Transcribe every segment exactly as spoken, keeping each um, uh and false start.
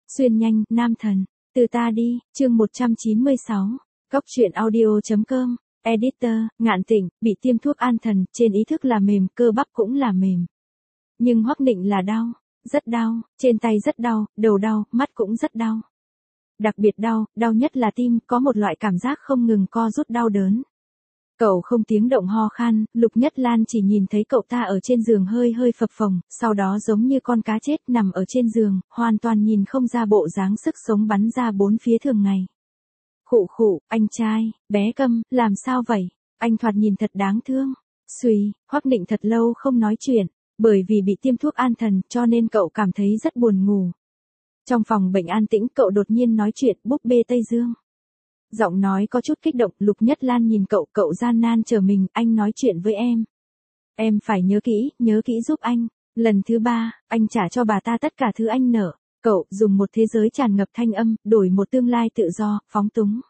Xuyên nhanh, nam thần. Từ ta đi, chương một trăm chín mươi sáu. Cóc truyện audio.com. Editor, Ngạn Tịnh, bị tiêm thuốc an thần, trên ý thức là mềm, cơ bắp cũng là mềm. Nhưng Hoắc Nịnh là đau, rất đau, trên tay rất đau, đầu đau, mắt cũng rất đau. Đặc biệt đau, đau nhất là tim, có một loại cảm giác không ngừng co rút đau đớn. Cậu không tiếng động ho khan, Lục Nhất Lan chỉ nhìn thấy cậu ta ở trên giường hơi hơi phập phồng, sau đó giống như con cá chết nằm ở trên giường, hoàn toàn nhìn không ra bộ dáng sức sống bắn ra bốn phía thường ngày. Khụ khụ, anh trai, bé Câm, làm sao vậy? Anh thoạt nhìn thật đáng thương. Xùy, Hoắc Nịnh thật lâu không nói chuyện, bởi vì bị tiêm thuốc an thần cho nên cậu cảm thấy rất buồn ngủ. Trong phòng bệnh an tĩnh cậu đột nhiên nói chuyện búp bê Tây Dương. Giọng nói có chút kích động, Lục Nhất Lan nhìn cậu, cậu gian nan chờ mình, anh nói chuyện với em. Em phải nhớ kỹ, nhớ kỹ giúp anh. Lần thứ ba, anh trả cho bà ta tất cả thứ anh nợ. Cậu dùng một thế giới tràn ngập thanh âm, đổi một tương lai tự do, phóng túng.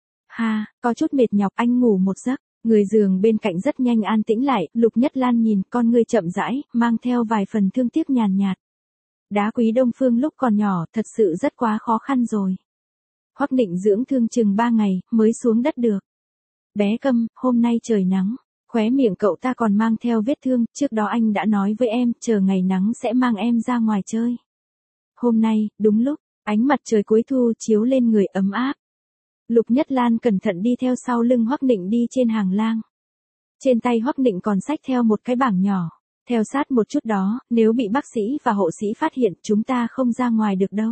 Ha, có chút mệt nhọc, anh ngủ một giấc. Người giường bên cạnh rất nhanh an tĩnh lại, Lục Nhất Lan nhìn con ngươi chậm rãi, mang theo vài phần thương tiếc nhàn nhạt. Đá quý Đông Phương lúc còn nhỏ, thật sự rất quá khó khăn rồi. Hoắc Nịnh dưỡng thương chừng ba ngày, mới xuống đất được. Bé Câm, hôm nay trời nắng. Khóe miệng cậu ta còn mang theo vết thương, trước đó anh đã nói với em, chờ ngày nắng sẽ mang em ra ngoài chơi. Hôm nay, đúng lúc, ánh mặt trời cuối thu chiếu lên người ấm áp. Lục Nhất Lan cẩn thận đi theo sau lưng Hoắc Nịnh đi trên hàng lang. Trên tay Hoắc Nịnh còn xách theo một cái bảng nhỏ. Theo sát một chút đó, nếu bị bác sĩ và hộ sĩ phát hiện, chúng ta không ra ngoài được đâu.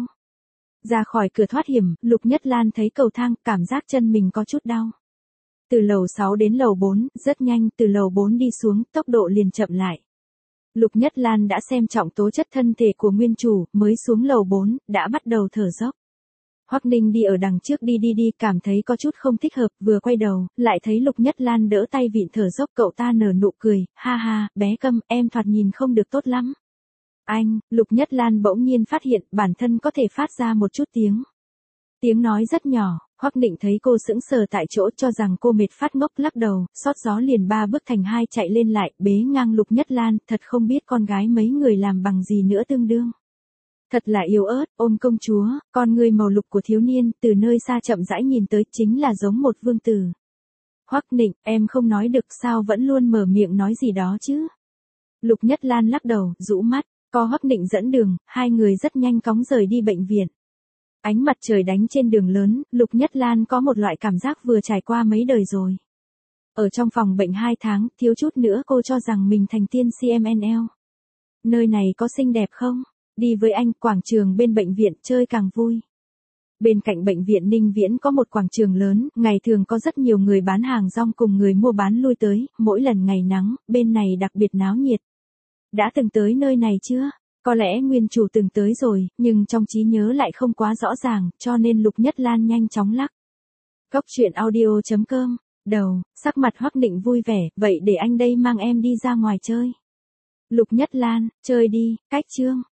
Ra khỏi cửa thoát hiểm, Lục Nhất Lan thấy cầu thang, cảm giác chân mình có chút đau. Từ lầu sáu đến lầu bốn, rất nhanh, từ lầu bốn đi xuống, tốc độ liền chậm lại. Lục Nhất Lan đã xem trọng tố chất thân thể của nguyên chủ, mới xuống lầu bốn, đã bắt đầu thở dốc. Hoắc Ninh đi ở đằng trước đi đi đi, cảm thấy có chút không thích hợp, vừa quay đầu, lại thấy Lục Nhất Lan đỡ tay vịn thở dốc, cậu ta nở nụ cười, ha ha, bé Câm, em thoạt nhìn không được tốt lắm. Anh, Lục Nhất Lan bỗng nhiên phát hiện bản thân có thể phát ra một chút tiếng. Tiếng nói rất nhỏ, Hoắc Nịnh thấy cô sững sờ tại chỗ cho rằng cô mệt phát ngốc lắc đầu, xót gió liền ba bước thành hai chạy lên lại, bế ngang Lục Nhất Lan, thật không biết con gái mấy người làm bằng gì nữa tương đương. Thật là yếu ớt, ôm công chúa, con người màu lục của thiếu niên, từ nơi xa chậm rãi nhìn tới chính là giống một vương tử. Hoắc Nịnh, em không nói được sao vẫn luôn mở miệng nói gì đó chứ. Lục Nhất Lan lắc đầu, rũ mắt. Có Hoắc Nịnh dẫn đường, hai người rất nhanh cóng rời đi bệnh viện. Ánh mặt trời đánh trên đường lớn, Lục Nhất Lan có một loại cảm giác vừa trải qua mấy đời rồi. Ở trong phòng bệnh hai tháng, thiếu chút nữa cô cho rằng mình thành tiên xê em en lờ. Nơi này có xinh đẹp không? Đi với anh, quảng trường bên bệnh viện chơi càng vui. Bên cạnh bệnh viện Ninh Viễn có một quảng trường lớn, ngày thường có rất nhiều người bán hàng rong cùng người mua bán lui tới, mỗi lần ngày nắng, bên này đặc biệt náo nhiệt. Đã từng tới nơi này chưa? Có lẽ nguyên chủ từng tới rồi, nhưng trong trí nhớ lại không quá rõ ràng, cho nên Lục Nhất Lan nhanh chóng lắc. Cóc truyện audio.com. Đầu, sắc mặt Hoắc Nịnh vui vẻ, vậy để anh đây mang em đi ra ngoài chơi. Lục Nhất Lan, chơi đi, cách chương.